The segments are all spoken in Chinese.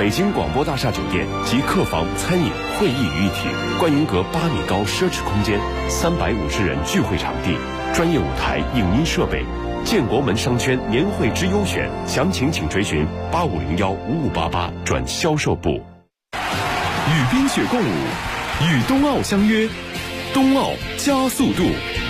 北京广播大厦酒店集客房、餐饮、会议于一体，观云阁8米高奢侈空间，350人聚会场地，专业舞台、影音设备。建国门商圈年会之优选，详情请垂询85015588转销售部。 与冰雪共舞，与冬奥相约，冬奥加速度。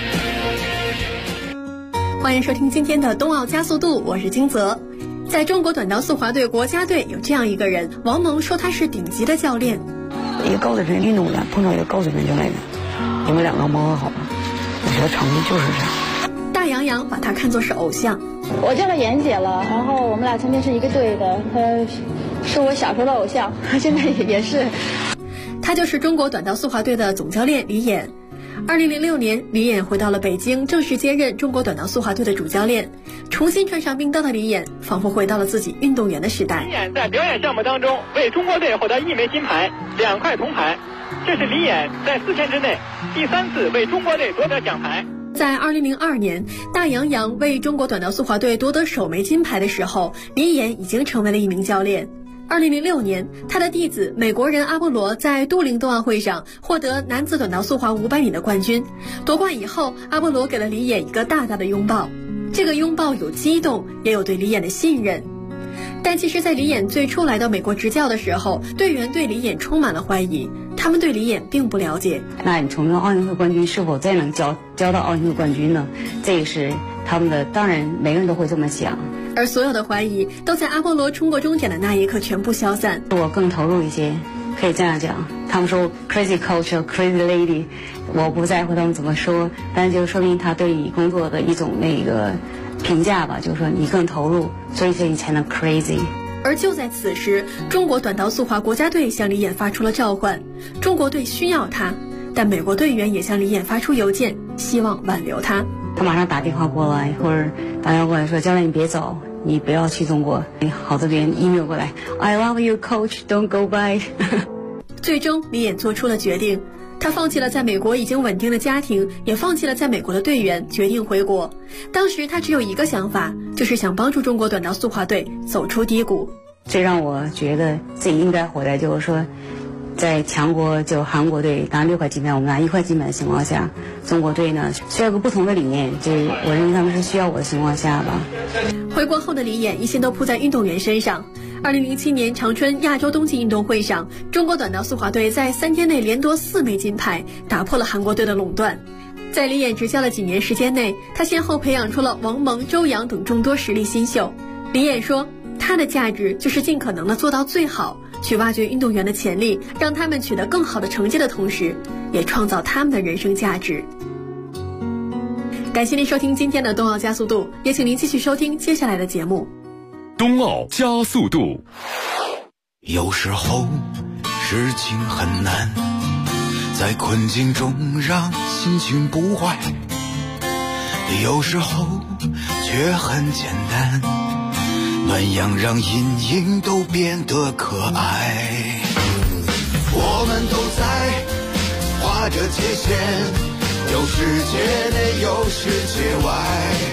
欢迎收听今天的冬奥加速度，我是金泽。在中国短道速滑队国家队有这样一个人，王蒙说他是顶级的教练。 一个高水平运动员碰到一个高水平教练员，你们两个磨合好了，我觉得成绩就是这样。 大杨洋把他看作是偶像。 我叫他妍姐了，然后我们俩曾经是一个队的，他是我小时候的偶像，现在也是。 他就是中国短道速滑队的总教练李演。2006年，李演回到了北京，正式接任中国短道速滑队的主教练。重新穿上冰刀的李演，仿佛回到了自己运动员的时代。 李演在表演项目当中为中国队获得1枚金牌、2块铜牌，这是李演在4天之内第3次为中国队夺得奖牌。 在2002年，大杨洋为中国短道速滑队夺得首枚金牌的时候，李演已经成为了一名教练。2006年，他的弟子美国人阿波罗在都灵冬奥会上获得男子短道速滑500米的冠军。夺冠以后，阿波罗给了李演一个大大的拥抱，这个拥抱有激动，也有对李演的信任。但其实在李演最初来到美国执教的时候，队员对李演充满了怀疑，他们对李演并不了解。 那你从奥运会冠军是否再能教到奥运会冠军呢？这也是他们的，当然每个人都会这么想。 而所有的怀疑都在阿波罗冲过终点的那一刻全部消散。 我更投入一些，可以这样讲。他们说 crazy coach crazy lady， 我不在乎他们怎么说，但就说明他对你工作的一种那个评价吧，就是说你更投入，所以你才能 crazy。 而就在此时，中国短道速滑国家队向李演发出了召唤，中国队需要他，但美国队员也向李演发出邮件，希望挽留他。 他马上打电话过来，或者打电话过来说：“教练，你别走，你不要去中国。”好多人 email 过来 ：“I love you, coach. Don't go by 。” 最终，李演做出了决定，他放弃了在美国已经稳定的家庭，也放弃了在美国的队员，决定回国。当时他只有一个想法，就是想帮助中国短道速滑队走出低谷。 最让我觉得自己应该回来，就是说，在强国就韩国队拿6块金牌，我们拿1块金牌的情况下，中国队呢需要个不同的理念，就是我认为他们是需要我的情况下吧。 回国后的李演一心都扑在运动员身上。2007年长春亚洲冬季运动会上，中国短道速滑队在3天内连夺4枚金牌，打破了韩国队的垄断。在李演执教的几年时间内，他先后培养出了王蒙、周洋等众多实力新秀。李演说，他的价值就是尽可能的做到最好，去挖掘运动员的潜力，让他们取得更好的成绩的同时，也创造他们的人生价值。感谢您收听今天的冬奥加速度，也请您继续收听接下来的节目。 冬奥加速度。 有时候事情很难，在困境中让心情不坏，有时候却很简单，暖阳让阴影都变得可爱。我们都在划着界限，有世界内有世界外，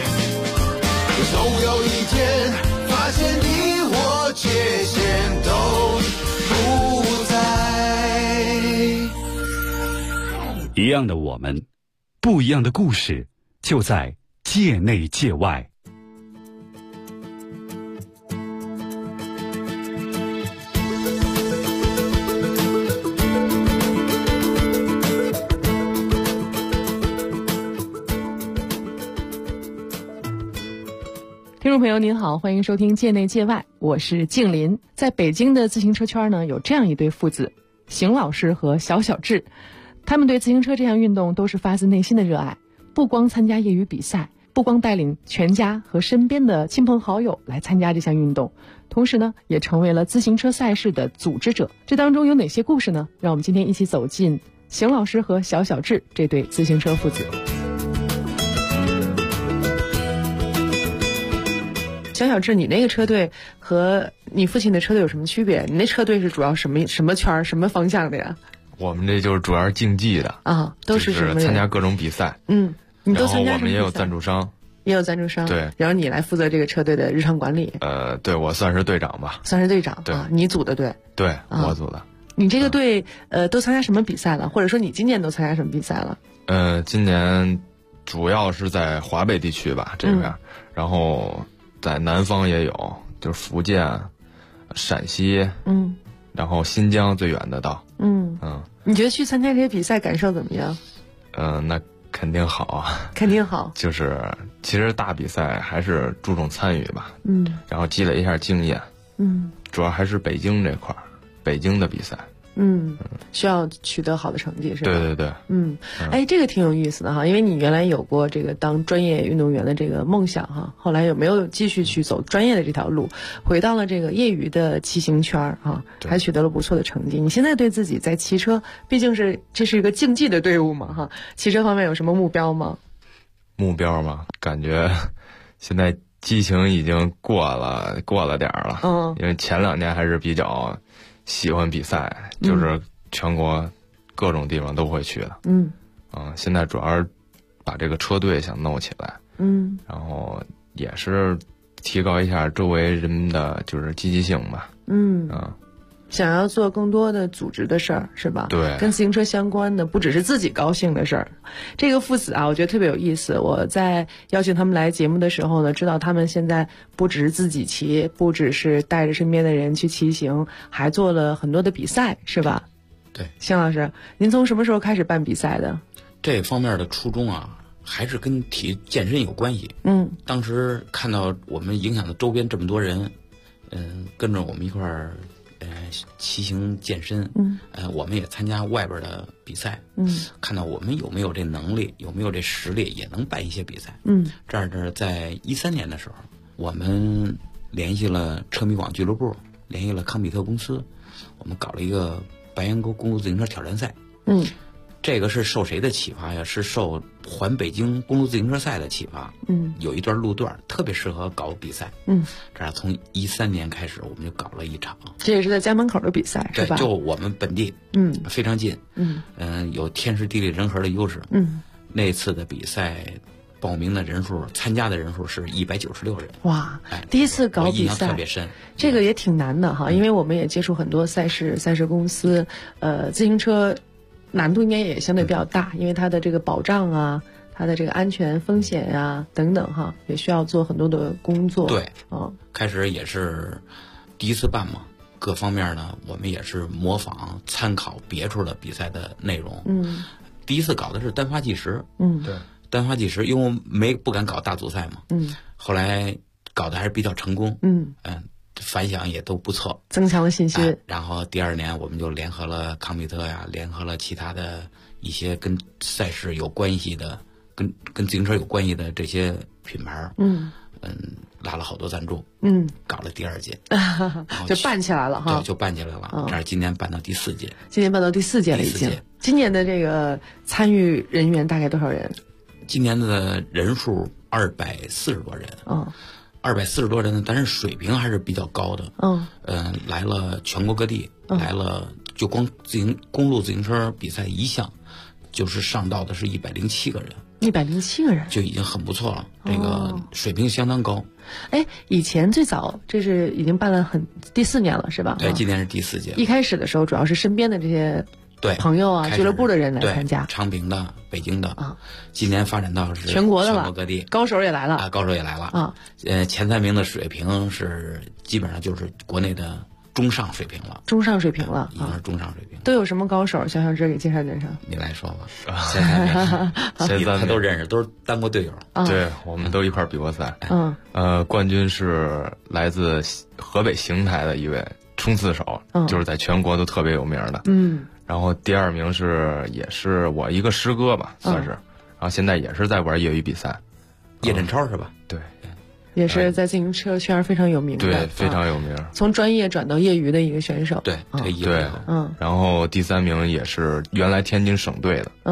总有一天发现你我界限都不在。 一样的我们，不一样的故事，就在界内界外。 听众朋友您好，欢迎收听界内界外，我是静林。在北京的自行车圈呢，有这样一对父子，邢老师和小小智，他们对自行车这项运动都是发自内心的热爱，不光参加业余比赛，不光带领全家和身边的亲朋好友来参加这项运动，同时呢，也成为了自行车赛事的组织者。这当中有哪些故事呢？让我们今天一起走进邢老师和小小智这对自行车父子。小小智，你那个车队和你父亲的车队有什么区别？你那车队是主要什么圈什么方向的呀？ 我们这就是主要是竞技的啊，都是什么？ 参加各种比赛。 你都参加什么比赛？ 然后我们也有赞助商， 也有赞助商。 对， 然后你来负责这个车队的日常管理。 对，我算是队长吧。 算是队长。 对， 你组的队。 对，我组的。 你这个队都参加什么比赛了？或者说你今年都参加什么比赛了？ 今年主要是在华北地区吧这边，然后在南方也有，就是福建、陕西，然后新疆最远的到。 你觉得去参加这些比赛感受怎么样？ 那肯定好啊， 肯定好。 就是其实大比赛还是注重参与吧，然后积累一下经验，主要还是北京这块儿，北京的比赛，需要取得好的成绩是吧？ 对对对， 哎，这个挺有意思的哈，因为你原来有过这个当专业运动员的这个梦想哈，后来有没有继续去走专业的这条路，回到了这个业余的骑行圈哈，还取得了不错的成绩。你现在对自己在骑车，毕竟这是一个竞技的队伍嘛哈，骑车方面有什么目标吗？ 目标嘛，感觉现在激情已经过了点儿了，因为前2年还是比较喜欢比赛，就是全国各种地方都会去的。现在主要是把这个车队想弄起来，然后也是提高一下周围人们的就是积极性吧。想要做更多的组织的事儿是吧？ 对， 跟自行车相关的，不只是自己高兴的事儿。这个父子啊，我觉得特别有意思。我在邀请他们来节目的时候呢，知道他们现在不只是自己骑，不只是带着身边的人去骑行，还做了很多的比赛，是吧？ 对， 邢老师，您从什么时候开始办比赛的？ 这方面的初衷啊，还是跟体育健身有关系。当时看到我们影响的周边这么多人，跟着我们一块儿。骑行健身，我们也参加外边的比赛，看到我们有没有这能力，有没有这实力，也能办一些比赛。这儿在13年的时候，我们联系了车迷网俱乐部，联系了康比特公司，我们搞了一个白岩沟公路自行车挑战赛。这个是受谁的启发呀？是受环北京公路自行车赛的启发。有一段路段特别适合搞比赛。这样从13年开始，我们就搞了一场。 这也是在家门口的比赛，是吧？ 对，就我们本地，非常近。有天时地利人和的优势。那次的比赛报名的人数、参加的人数是196人。 哇！第一次搞比赛， 印象特别深。 这个也挺难的哈，因为我们也接触很多赛事公司，自行车。难度应该也相对比较大，因为它的这个保障啊，它的这个安全风险啊等等哈，也需要做很多的工作。 对，开始也是第一次办嘛，各方面呢，我们也是模仿参考别处的比赛的内容。第一次搞的是单发计时。 对， 单发计时，因为不敢搞大组赛嘛。后来搞得还是比较成功。反响也都不错， 增强了信心。 然后第2年我们就联合了康比特呀，联合了其他的一些跟赛事有关系的、跟自行车有关系的这些品牌。拉了好多赞助。搞了第2届， 就办起来了哈。 对，就办起来了。这是今年办到第4届。 今年办到第4届了已经。今年的这个参与人员大概多少人？ 今年的人数240多人。240多人，但是水平还是比较高的。来了全国各地，来了就光公路自行车比赛一项，就是上道的是107个人。 107个人就已经很不错了，这个水平相当高。 以前最早这是已经办了第4年了是吧？ 对，今年是第4届。 一开始的时候主要是身边的这些朋友啊、俱乐部的人来参加， 昌平的、北京的今年发展到是全国的了， 全国各地高手也来了高手也来了前3名的水平是基本上就是国内的中上水平了， 中上水平了， 已经是中上水平。 都有什么高手？小小志给介绍介绍。 你来说吧。前3名他都认识，都是当过队友。 对，我们都一块比过赛。冠军是来自河北邢台的一位冲刺手，就是在全国都特别有名的。然后第2名也是我一个师哥吧，算是。然后现在也是在玩业余比赛。 叶振超是吧？ 对。 也是在自行车圈非常有名的， 对，非常有名。 从专业转到业余的一个选手， 对，退役对，然后第3名也是原来天津省队的，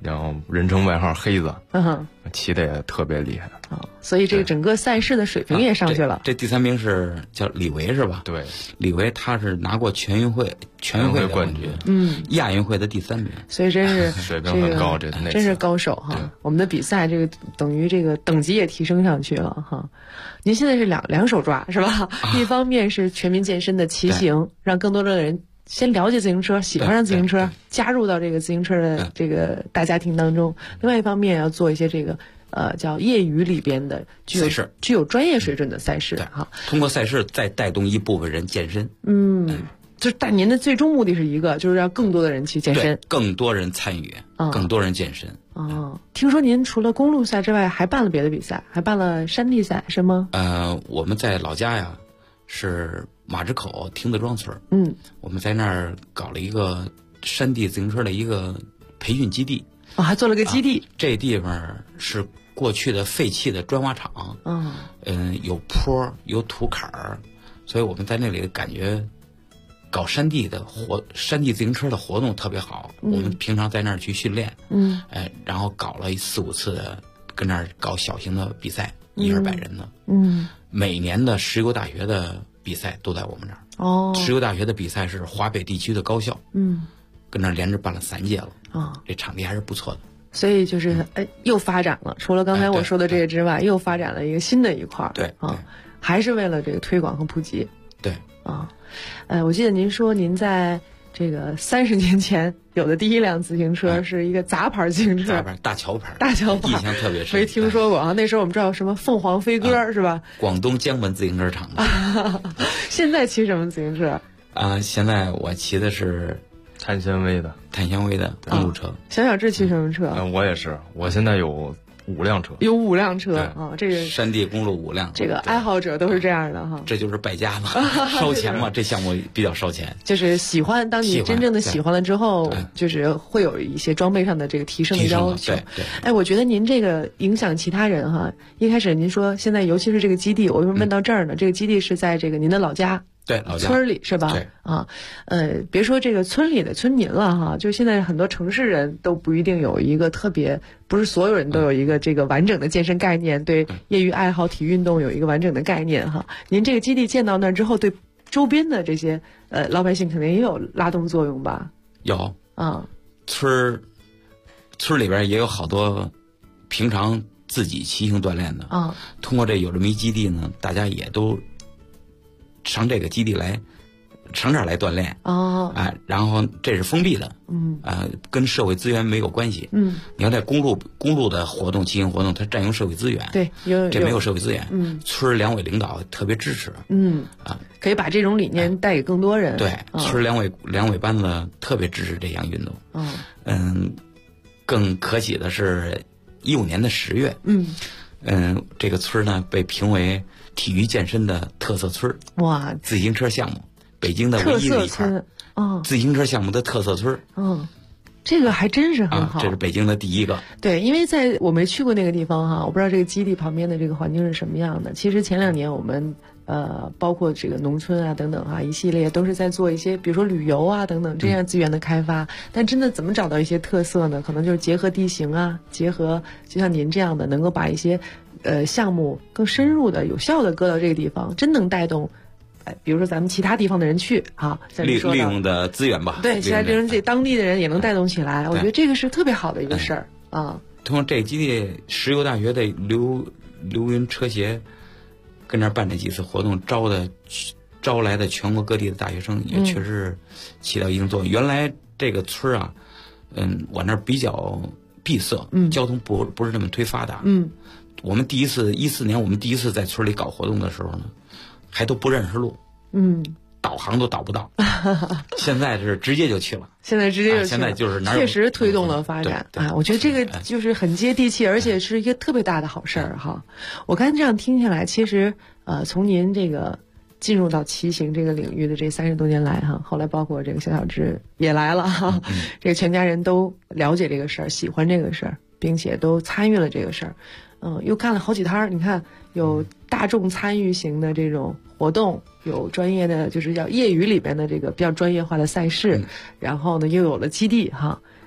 然后人称外号黑子，骑的也特别厉害所以这个整个赛事的水平也上去了。 这第3名是叫李维是吧？ 对， 李维他是拿过全运会的冠军，亚运会的第3名， 所以真是水平很高， 真是高手哈。我们的比赛这个等于这个等级也提升上去了哈。您现在是两手抓是吧？一方面是全民健身的骑行，让更多的人先了解自行车，喜欢上自行车，加入到这个自行车的这个大家庭当中。另外一方面要做一些这个叫业余里边的具有专业水准的赛事哈。 通过赛事再带动一部分人健身。 但您的最终目的是一个，就是让更多的人去健身， 更多人参与，更多人健身。 听说您除了公路赛之外，还办了别的比赛，还办了山地赛是吗？ 我们在老家呀，是马直口亭子庄村。我们在那儿搞了一个山地自行车的一个培训基地。 还做了个基地。 这地方是过去的废弃的砖瓦厂。有坡，有土坎儿，所以我们在那里感觉搞山地自行车的活动特别好。我们平常在那儿去训练。然后搞了4、5次的，跟那儿搞小型的比赛，100-200人的。每年的石油大学的比赛都在我们这儿。石油大学的比赛是华北地区的高校。跟那儿连着办了3届了。这场地还是不错的。 所以就是又发展了，除了刚才我说的这个之外，又发展了一个新的一块。 对还是为了这个推广和普及。 对我记得您说您在这个30年前有的第一辆自行车是一个杂牌自行车， 大桥牌， 印象特别深， 没听说过啊。那时候我们知道什么凤凰飞鸽是吧？ 广东江门自行车厂的。 现在骑什么自行车？ 现在我骑的是碳纤维的公路车。 小志骑什么车？ 我也是，我现在有5辆车， 有5辆车这个山地公路5辆， 这个爱好者都是这样的哈。 这就是败家嘛，烧钱嘛，这项目比较烧钱。 就是喜欢，当你真正的喜欢了之后，就是会有一些装备上的这个提升的要求。 对， 我觉得您这个影响其他人哈。一开始您说现在尤其是这个基地，我为什么问到这儿呢？这个基地是在这个您的老家。 对，老家村里是吧？ 对别说这个村里的村民了哈，就现在很多城市人都不一定有一个特别，不是所有人都有一个这个完整的健身概念，对业余爱好体育运动有一个完整的概念哈。您这个基地建到那儿之后，对周边的这些老百姓肯定也有拉动作用吧？ 有村里边也有好多平常自己骑行锻炼的通过有这么一基地呢，大家也都上这个基地来，上这儿来锻炼然后这是封闭的，跟社会资源没有关系。你要在公路的活动、骑行活动，它占用社会资源， 对， 这没有社会资源。村两委领导特别支持， 可以把这种理念带给更多人。 对，村两委班子特别支持这项运动。更可喜的是，15年的10月，这个村呢被评为体育健身的特色村。哇！自行车项目，北京的唯一的一块自行车项目的特色村。 这个还真是很好。 这是北京的第一个。 对，因为我没去过那个地方哈，我不知道这个基地旁边的这个环境是什么样的。其实前2年我们包括这个农村啊等等一系列都是在做一些，比如说旅游啊等等这样资源的开发。但真的怎么找到一些特色呢？可能就是结合地形结合就像您这样的，能够把一些项目更深入的、有效的搁到这个地方，真能带动。比如说咱们其他地方的人去利用的资源吧。 对，其他地方当地的人也能带动起来。我觉得这个是特别好的一个事儿通过这个基地，石油大学的刘云车协跟那儿办这几次活动，招来的全国各地的大学生也确实起到一定作用。原来这个村我那儿比较闭塞，交通不是那么忒发达。我们14年我们第一次在村里搞活动的时候呢，还都不认识路，导航都导不到。现在是直接就去了。现在就是确实推动了发展我觉得这个就是很接地气，而且是一个特别大的好事儿哈。我刚才这样听下来，其实从您这个进入到骑行这个领域的这30多年来后来包括这个小志也来了这个全家人都了解这个事儿，喜欢这个事儿，并且都参与了这个事儿。又干了好几摊儿，你看有大众参与型的这种活动，有专业的就是叫业余里边的这个比较专业化的赛事，然后呢又有了基地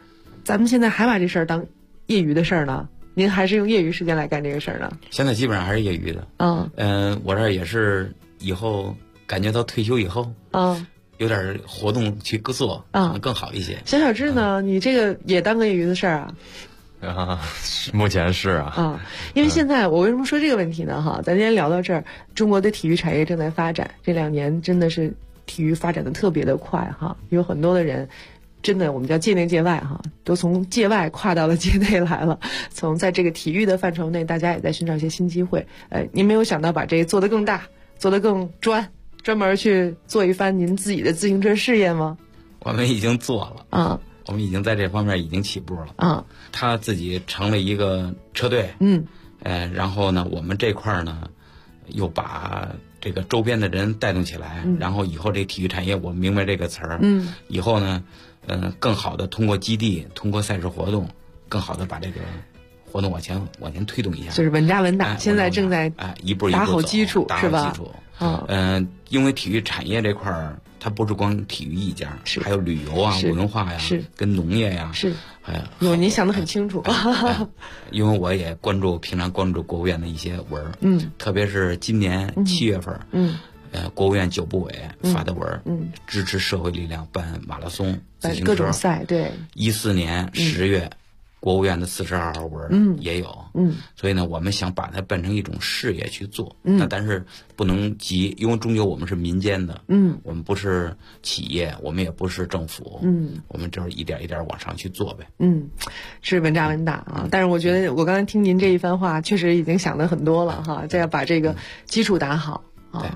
咱们现在还把这事儿当业余的事儿呢？您还是用业余时间来干这个事儿呢？ 现在基本上还是业余的。我这儿也是以后感觉到退休以后，有点活动去做，可能更好一些。 小志呢？你这个也当个业余的事儿啊？ 目前是啊。 因为现在我为什么说这个问题呢？咱今天聊到这儿，中国的体育产业正在发展，这2年真的是体育发展的特别的快有很多的人。真的，我们叫界内界外都从界外跨到了界内来了。从在这个体育的范畴内，大家也在寻找一些新机会。您没有想到把这个做得更大，做得更专门去做一番您自己的自行车事业吗？ 我们已经做了我们已经在这方面已经起步了他自己成了一个车队然后呢，我们这块呢又把这个周边的人带动起来然后以后这体育产业，我明白这个词儿以后呢更好的通过基地，通过赛事活动，更好的把这个活动往前推动一下， 就是稳扎稳打。现在正在一步一步打好基础，是吧？ 因为体育产业这块儿，它不是光体育一家，还有旅游啊、文化呀，跟农业呀， 您想得很清楚。 因为我也平常关注国务院的一些文特别是今年7月份国务院9部委发的文支持社会力量办马拉松、自行车各种赛。对 ，14年10月，国务院的42号文也有。所以呢，我们想把它办成一种事业去做。但是不能急，因为终究我们是民间的。我们不是企业，我们也不是政府。我们就是一点一点往上去做呗。 是稳扎稳打但是我觉得我刚才听您这一番话，确实已经想得很多了再要把这个基础打好对。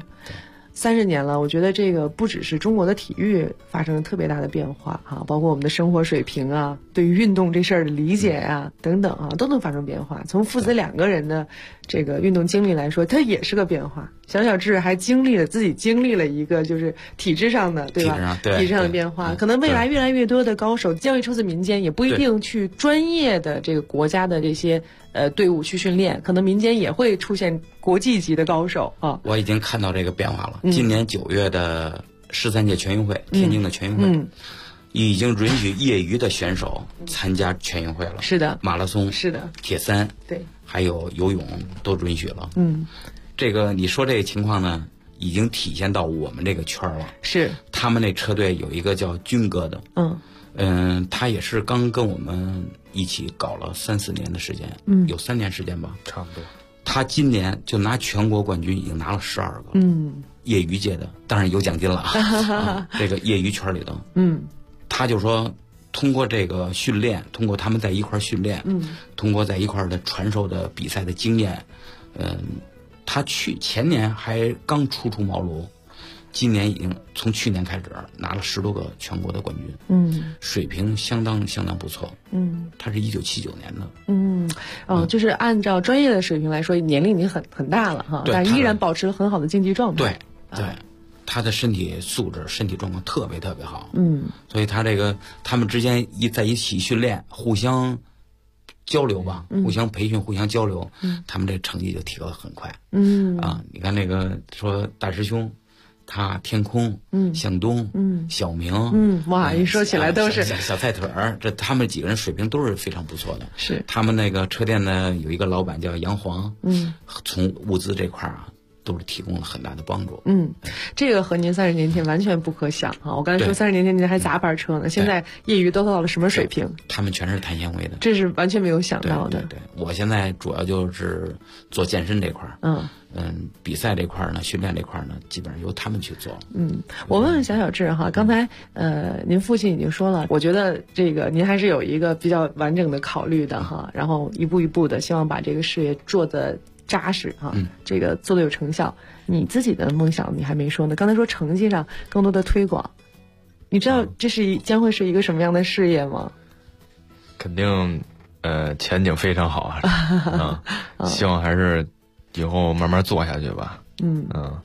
30年了，我觉得这个不只是中国的体育发生了特别大的变化包括我们的生活水平对于运动这事儿的理解等等都能发生变化。从父子2个人的这个运动经历来说，它也是个变化。小志还自己经历了一个就是体制上的，对吧？体制上的变化，可能未来越来越多的高手将会出自民间，也不一定去专业的这个国家的这些队伍去训练，可能民间也会出现国际级的高手我已经看到这个变化了。今年9月的13届全运会，天津的全运会已经允许业余的选手参加全运会了。 是的， 马拉松是的， 铁三对， 还有游泳都允许了。这个你说这个情况呢，已经体现到我们这个圈了。 是， 他们那车队有一个叫军哥的，他也是刚跟我们一起搞了3-4年的时间，有3年时间吧， 差不多。 他今年就拿全国冠军，已经拿了12个，业余界的，当然有奖金了这个业余圈里的，他就说通过这个训练，通过他们在一块训练，通过在一块的传授的比赛的经验，他前年还刚初出茅庐，今年已经从去年开始拿了10多个全国的冠军，水平相当不错，他是1979年的， 就是按照专业的水平来说，年龄已经很大了但依然保持了很好的竞技状态。 对，他的身体素质、身体状况特别好，所以他们之间在一起训练，互相交流吧，互相培训，互相交流，他们这成绩就提高得很快。你看那个说大师兄，他天空，向东，小明， 哇，一说起来都是小菜腿儿，这他们几个人水平都是非常不错的。 是他们那个车店呢，有一个老板叫杨黄，从物资这块都是提供了很大的帮助。 这个和您30年前完全不可想我刚才说30年前您还杂牌车呢，现在业余都到了什么水平？ 他们全是碳纤维的， 这是完全没有想到的。 对，我现在主要就是做健身这块比赛这块呢，训练这块呢，基本上由他们去做。 我问问小志刚才您父亲已经说了，我觉得这个您还是有一个比较完整的考虑的然后一步一步的希望把这个事业做得扎实这个做得有成效。你自己的梦想你还没说呢，刚才说成绩上更多的推广，你知道这将会是一个什么样的事业吗？ 肯定前景非常好希望还是以后慢慢做下去吧。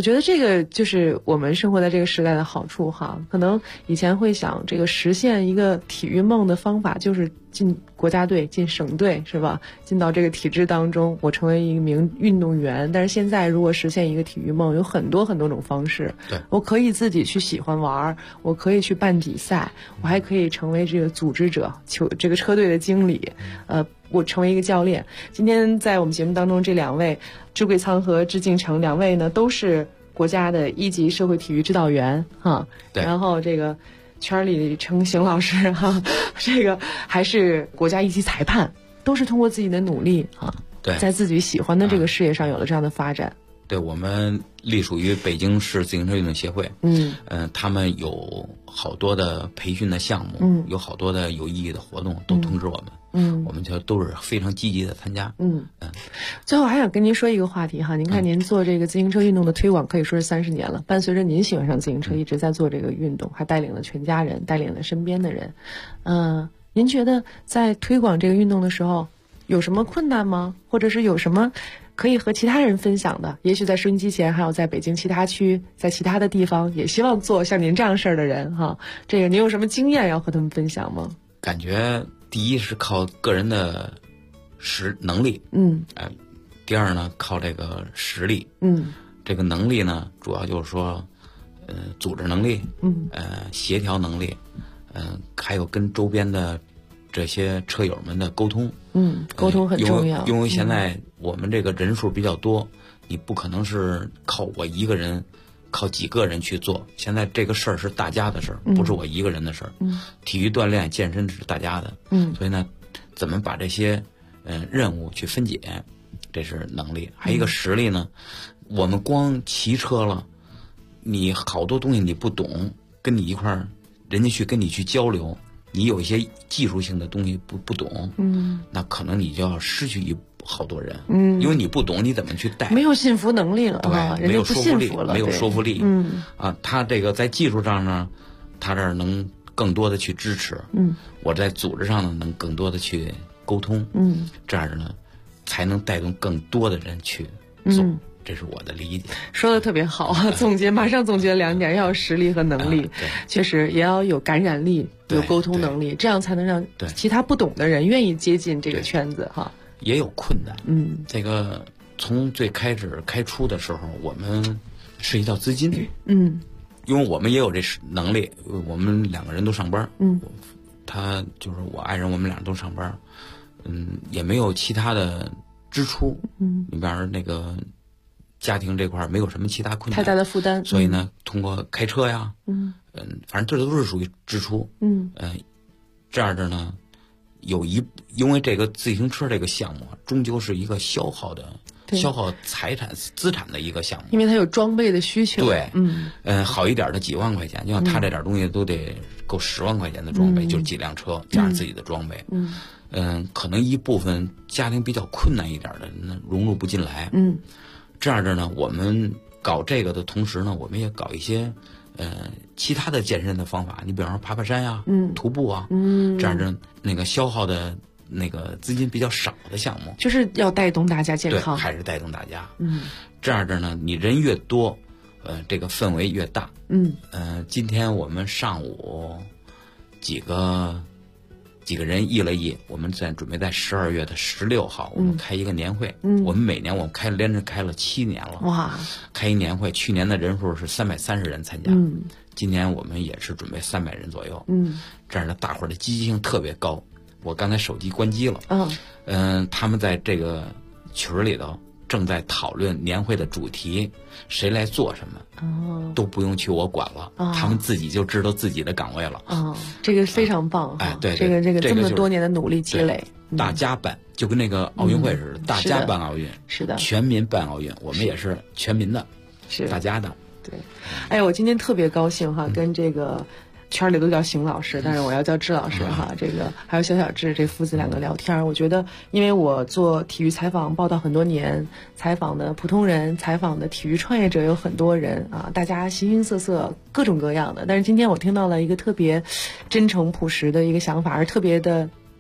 我觉得这个就是我们生活在这个时代的好处哈。可能以前会想这个实现一个体育梦的方法就是进国家队、进省队，是吧？进到这个体制当中，我成为一名运动员。但是现在如果实现一个体育梦，有很多很多种方式。 对， 我可以自己去喜欢玩，我可以去办比赛，我还可以成为这个组织者，这个车队的经理，我成为一个教练。今天在我们节目当中，这两位朱贵仓和支敬成两位呢，都是国家的1级社会体育指导员哈。 对。 然后这个圈里成邢老师哈，这个还是国家1级裁判，都是通过自己的努力啊， 对， 在自己喜欢的这个事业上有了这样的发展。 对，我们隶属于北京市自行车运动协会，他们有好多的培训的项目，有好多的有意义的活动，都通知我们，我们就都是非常积极的参加。 最后还想跟您说一个话题哈，您看您做这个自行车运动的推广可以说是30年了，伴随着您喜欢上自行车，一直在做这个运动，还带领了全家人，带领了身边的人。您觉得在推广这个运动的时候有什么困难吗？或者是有什么可以和其他人分享的？也许在收音机前还有在北京其他区，在其他的地方也希望做像您这样事儿的人哈。这个您有什么经验要和他们分享吗？ 感觉第一是靠个人的能力，第二呢靠这个实力，这个能力呢主要就是说，组织能力，协调能力，还有跟周边的这些车友们的沟通， 沟通很重要。 因为现在我们这个人数比较多，你不可能是靠我一个人，靠几个人去做。现在这个事儿是大家的事儿，不是我一个人的事儿。体育锻炼、健身是大家的，所以呢，怎么把这些任务去分解，这是能力。还有一个实力呢，我们光骑车了，你好多东西你不懂，跟你一块儿，人家去跟你去交流。你有一些技术性的东西不懂，那可能你就要失去好多人，因为你不懂，你怎么去带？ 没有信服能力了， 对，没有说服力，没有说服力，他这个在技术上呢，他这儿能更多的去支持，我在组织上呢能更多的去沟通，这样呢才能带动更多的人去做。这是我的理解， 说的特别好啊！马上总结2点，要有实力和能力，确实也要有感染力，有沟通能力，这样才能让其他不懂的人愿意接近这个圈子哈。 也有困难，这个从最开始开出的时候，我们涉及到资金，因为我们也有这能力，我们2个人都上班，他就是我爱人，我们俩都上班，也没有其他的支出，里边那个。家庭这块没有什么其他困难， 太大的负担， 所以呢，通过开车呀，反正这都是属于支出，这样的呢，因为这个自行车这个项目终究是一个消耗财产资产的一个项目， 因为它有装备的需求， 对，好一点的几万块钱，就像他这点东西都得够10万块钱的装备，就是几辆车加上自己的装备，可能一部分家庭比较困难一点的融入不进来，这样的呢，我们搞这个的同时呢，我们也搞一些其他的健身的方法。你比方说爬山呀，徒步啊，这样的那个消耗的那个资金比较少的项目， 就是要带动大家健康， 对，还是带动大家。这样的呢，你人越多，这个氛围越大。今天我们上午几个人议了议，我们准备在12月16号，我们开一个年会。我们每年我们连着开了7年了。哇！开一年会，去年的人数是330人参加，今年我们也是准备300人左右。这样的大伙儿的积极性特别高。我刚才手机关机了。他们在这个群里头正在讨论年会的主题，谁来做什么，都不用去我管了，他们自己就知道自己的岗位了。 这个非常棒。 对， 这个这么多年的努力积累， 大家办就跟那个奥运会似的，大家办奥运， 是的， 全民办奥运，我们也是全民的，是大家的。 对，哎呀，我今天特别高兴哈，跟这个。圈里都叫邢老师，但是我要叫支老师哈。这个还有小智这父子2个聊天，我觉得，因为我做体育采访报道很多年，采访的普通人，采访的体育创业者有很多人啊，大家形形色色，各种各样的。但是今天我听到了一个特别真诚朴实的一个想法，而特别的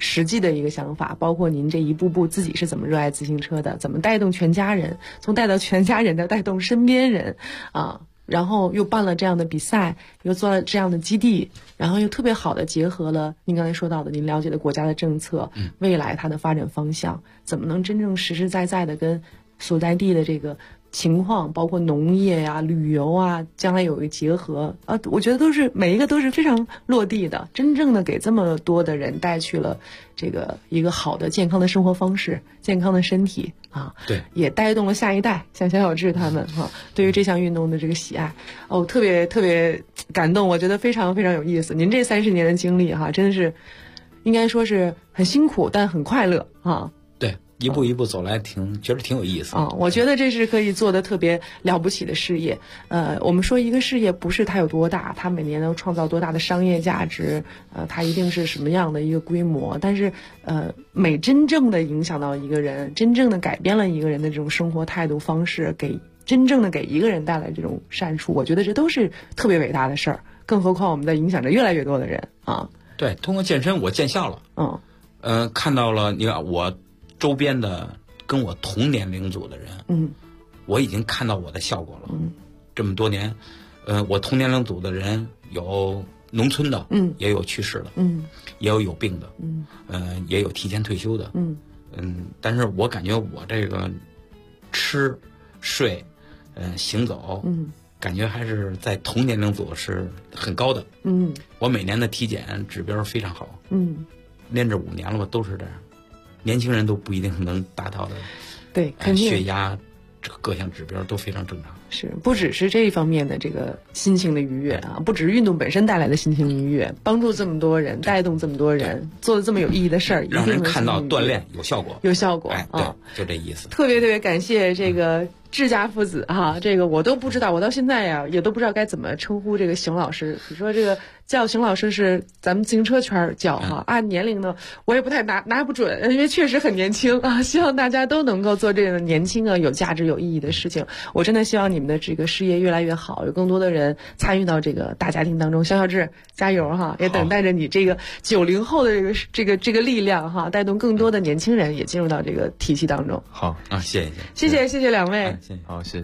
实际的一个想法，包括您这一步步自己是怎么热爱自行车的，怎么带动全家人，从带到全家人的带动身边人啊，然后又办了这样的比赛，又做了这样的基地，然后又特别好的结合了您刚才说到的您了解的国家的政策，未来它的发展方向，怎么能真正实实在在的跟所在地的这个情况，包括农业呀、旅游啊，将来有一个结合啊，我觉得都是每一个都是非常落地的，真正的给这么多的人带去了这个一个好的健康的生活方式、健康的身体啊， 对， 也带动了下一代，像小小智他们哈，对于这项运动的这个喜爱，哦，特别特别感动，我觉得非常非常有意思。您这30年的经历哈，真的是应该说是很辛苦，但很快乐啊。 对，一步一步走来觉得挺有意思啊，我觉得这是可以做的特别了不起的事业。我们说一个事业不是它有多大，它每年能创造多大的商业价值，它一定是什么样的一个规模，但是每真正的影响到一个人，真正的改变了一个人的这种生活态度方式，真正的给一个人带来这种善处，我觉得这都是特别伟大的事儿。更何况我们在影响着越来越多的人啊。 对，通过健身我见效了。看到了，你看我周边的跟我同年龄组的人，我已经看到我的效果了。这么多年，我同年龄组的人有农村的，也有去世的，也有病的，也有提前退休的，但是我感觉我这个吃、睡、行走，感觉还是在同年龄组是很高的。我每年的体检指标非常好。连着5年了吧，都是这样。年轻人都不一定能达到的， 对，肯定血压这各项指标都非常正常。 是，不只是这一方面的这个心情的愉悦啊，不只是运动本身带来的心情愉悦，帮助这么多人，带动这么多人，做的这么有意义的事儿， 让人看到锻炼有效果， 有效果。 哎，对，就这意思。 特别特别感谢这个智家父子哈，这个我都不知道，我到现在呀也都不知道该怎么称呼这个邢老师。你说这个叫邢老师是咱们自行车圈叫哈，按年龄呢我也不太拿不准，因为确实很年轻啊。希望大家都能够做这样的年轻啊、有价值、有意义的事情。我真的希望你们的这个事业越来越好，有更多的人参与到这个大家庭当中。小智加油哈，也等待着你这个90后的这个力量哈，带动更多的年轻人也进入到这个体系当中。 好啊，谢谢两位。 好，谢谢。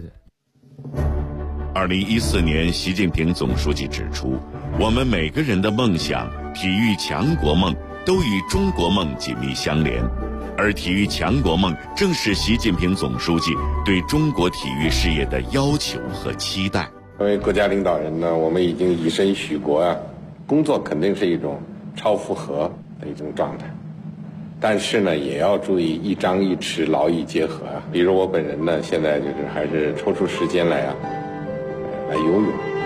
2014年，习近平总书记指出，我们每个人的梦想、体育强国梦都与中国梦紧密相连，而体育强国梦正是习近平总书记对中国体育事业的要求和期待。 作为国家领导人呢，我们已经以身许国啊，工作肯定是一种超负荷的一种状态。但是呢，也要注意一张一弛，劳逸结合啊。比如我本人呢，现在就是还是抽出时间来游泳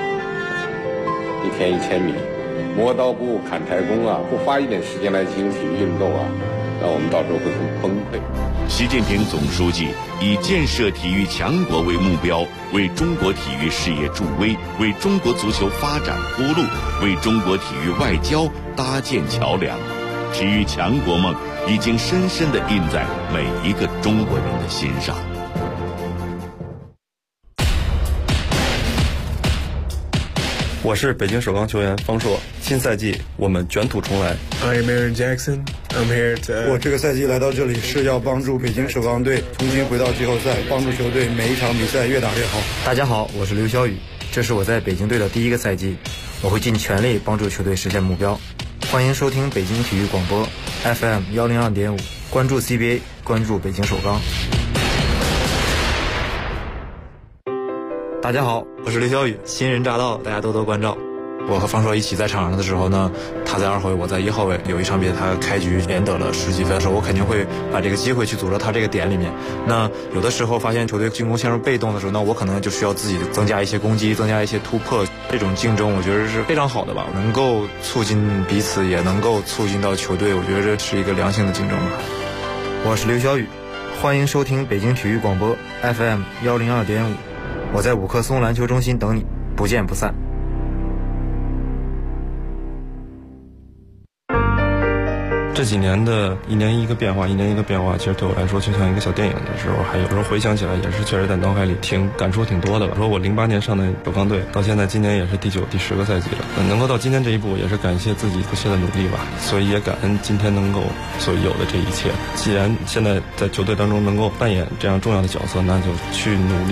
，1天1000米，磨刀不误砍柴工啊，不花一点时间来进行体育运动啊，那我们到时候会很崩溃。 习近平总书记以建设体育强国为目标，为中国体育事业助威，为中国足球发展铺路，为中国体育外交搭建桥梁。体育强国梦已经深深地印在每一个中国人的心上。 我是北京首钢球员方硕，新赛季我们卷土重来。 I'm Aaron Jackson. I'm here to. 我这个赛季来到这里是要帮助北京首钢队重新回到季后赛，帮助球队每一场比赛越打越好。 大家好，我是刘晓宇，这是我在北京队的第1个赛季，我会尽全力帮助球队实现目标。欢迎收听北京体育广播 FM 102.5，关注 CBA， 关注北京首钢。大家好，我是刘晓宇，新人乍到，大家多多关照。我和方硕一起在场上的时候呢，他在2号位，我在1号位。有一场比赛他开局连得了10几分的时候，我肯定会把这个机会去组织他这个点里面。那有的时候发现球队进攻陷入被动的时候，那我可能就需要自己增加一些攻击，增加一些突破。这种竞争我觉得是非常好的吧，能够促进彼此，也能够促进到球队，我觉得这是一个良性的竞争吧。我是刘晓宇，欢迎收听北京体育广播 FM 102.5，我在5棵松篮球中心等你，不见不散。 这几年的一年一个变化，其实对我来说就像一个小电影的时候，还有时候回想起来也是确实在脑海里感触挺多的吧。说我08年上的首钢队，到现在今年也是第9、第10个赛季了，能够到今天这一步，也是感谢自己不懈的努力吧。所以也感恩今天能够所有的这一切。既然现在在球队当中能够扮演这样重要的角色，那就去努力。